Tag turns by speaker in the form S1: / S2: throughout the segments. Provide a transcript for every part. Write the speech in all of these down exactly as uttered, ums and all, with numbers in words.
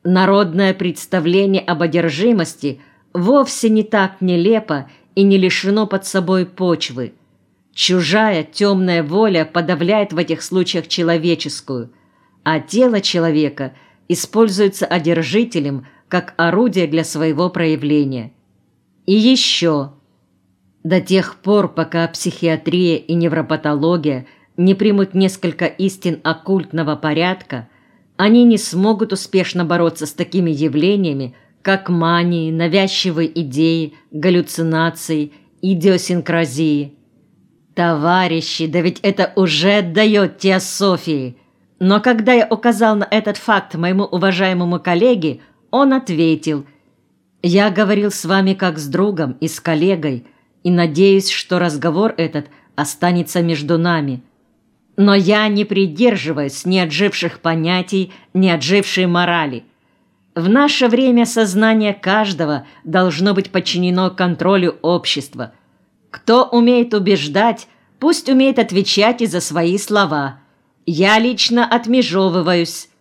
S1: Народное представление об одержимости вовсе не так нелепо и не лишено под собой почвы. Чужая темная воля подавляет в этих случаях человеческую, а тело человека используется одержителем как орудие для своего проявления. И еще, до тех пор, пока психиатрия и невропатология не примут несколько истин оккультного порядка, они не смогут успешно бороться с такими явлениями, как мании, навязчивые идеи, галлюцинации, идиосинкразии. Товарищи, да ведь это уже отдает теософии. Но когда я указал на этот факт моему уважаемому коллеге, он ответил: «Я говорил с вами как с другом и с коллегой, и надеюсь, что разговор этот останется между нами. Но я не придерживаюсь ни отживших понятий, ни отжившей морали. В наше время сознание каждого должно быть подчинено контролю общества. Кто умеет убеждать, пусть умеет отвечать и за свои слова. Я лично отмежевываюсь».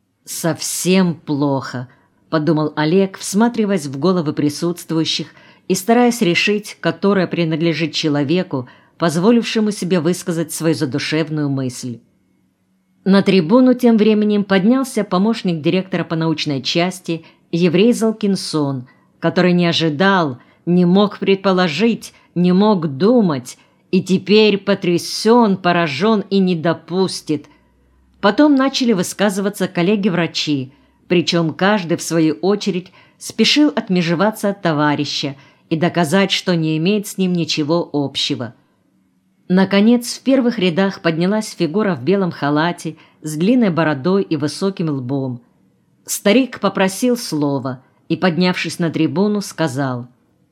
S1: «Совсем плохо», — подумал Олег, всматриваясь в головы присутствующих и стараясь решить, которая принадлежит человеку, позволившему себе высказать свою задушевную мысль. На трибуну тем временем поднялся помощник директора по научной части еврей Залкинсон, который не ожидал, не мог предположить, не мог думать, и теперь потрясен, поражен и не допустит. Потом начали высказываться коллеги-врачи, причем каждый, в свою очередь, спешил отмежеваться от товарища и доказать, что не имеет с ним ничего общего. Наконец, в первых рядах поднялась фигура в белом халате с длинной бородой и высоким лбом. Старик попросил слова и, поднявшись на трибуну, сказал: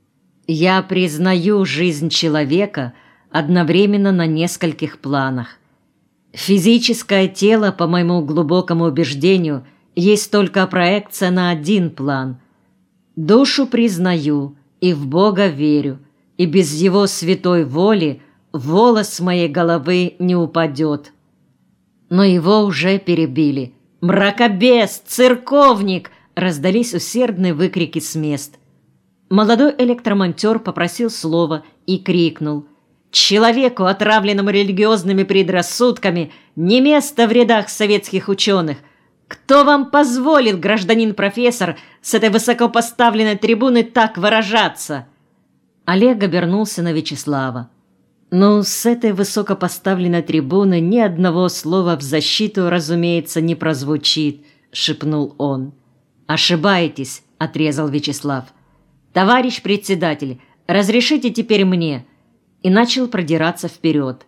S1: «Я признаю жизнь человека одновременно на нескольких планах. Физическое тело, по моему глубокому убеждению, есть только проекция на один план. Душу признаю и в Бога верю, и без Его святой воли волос с моей головы не упадет». Но его уже перебили. «Мракобес! Церковник!» Раздались усердные выкрики с мест. Молодой электромонтер попросил слова и крикнул: «Человеку, отравленному религиозными предрассудками, не место в рядах советских ученых! Кто вам позволил, гражданин профессор, с этой высокопоставленной трибуны так выражаться?» Олег обернулся на Вячеслава. «Ну, с этой высокопоставленной трибуны ни одного слова в защиту, разумеется, не прозвучит», — шепнул он. «Ошибаетесь», — отрезал Вячеслав. «Товарищ председатель, разрешите теперь мне», и начал продираться вперед.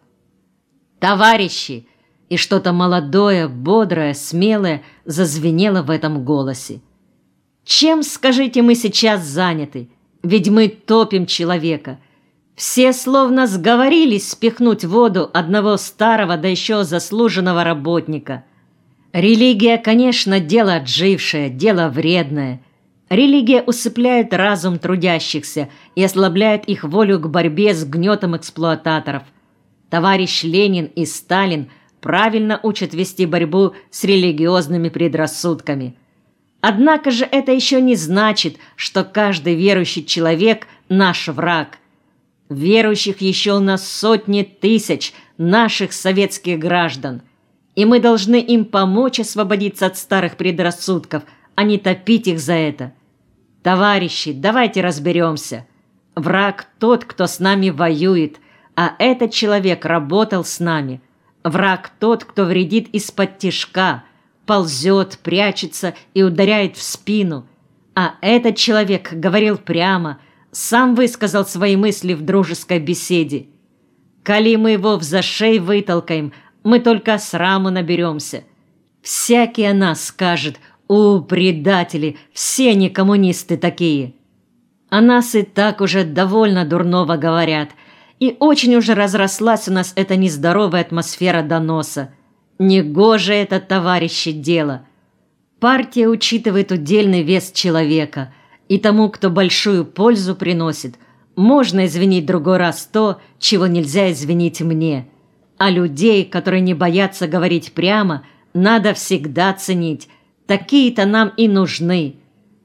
S1: «Товарищи!» И что-то молодое, бодрое, смелое зазвенело в этом голосе. «Чем, скажите, мы сейчас заняты? Ведь мы топим человека. Все словно сговорились спихнуть в воду одного старого, да еще заслуженного работника. Религия, конечно, дело отжившее, дело вредное. Религия усыпляет разум трудящихся и ослабляет их волю к борьбе с гнетом эксплуататоров. Товарищ Ленин и Сталин правильно учат вести борьбу с религиозными предрассудками. Однако же это еще не значит, что каждый верующий человек – наш враг. Верующих еще у нас сотни тысяч наших советских граждан, и мы должны им помочь освободиться от старых предрассудков, а не топить их за это. Товарищи, давайте разберемся. Враг тот, кто с нами воюет, а этот человек работал с нами. Враг тот, кто вредит из-под тишка, ползет, прячется и ударяет в спину. А этот человек говорил прямо, сам высказал свои мысли в дружеской беседе. Коли мы его в зашей вытолкаем, мы только сраму наберемся. Всякий о нас скажет: «У, предатели, все не коммунисты такие». О нас и так уже довольно дурного говорят, и очень уже разрослась у нас эта нездоровая атмосфера доноса. Негоже это, товарищи, дело. Партия учитывает удельный вес человека, и тому, кто большую пользу приносит, можно извинить другой раз то, чего нельзя извинить мне. А людей, которые не боятся говорить прямо, надо всегда ценить. Такие-то нам и нужны.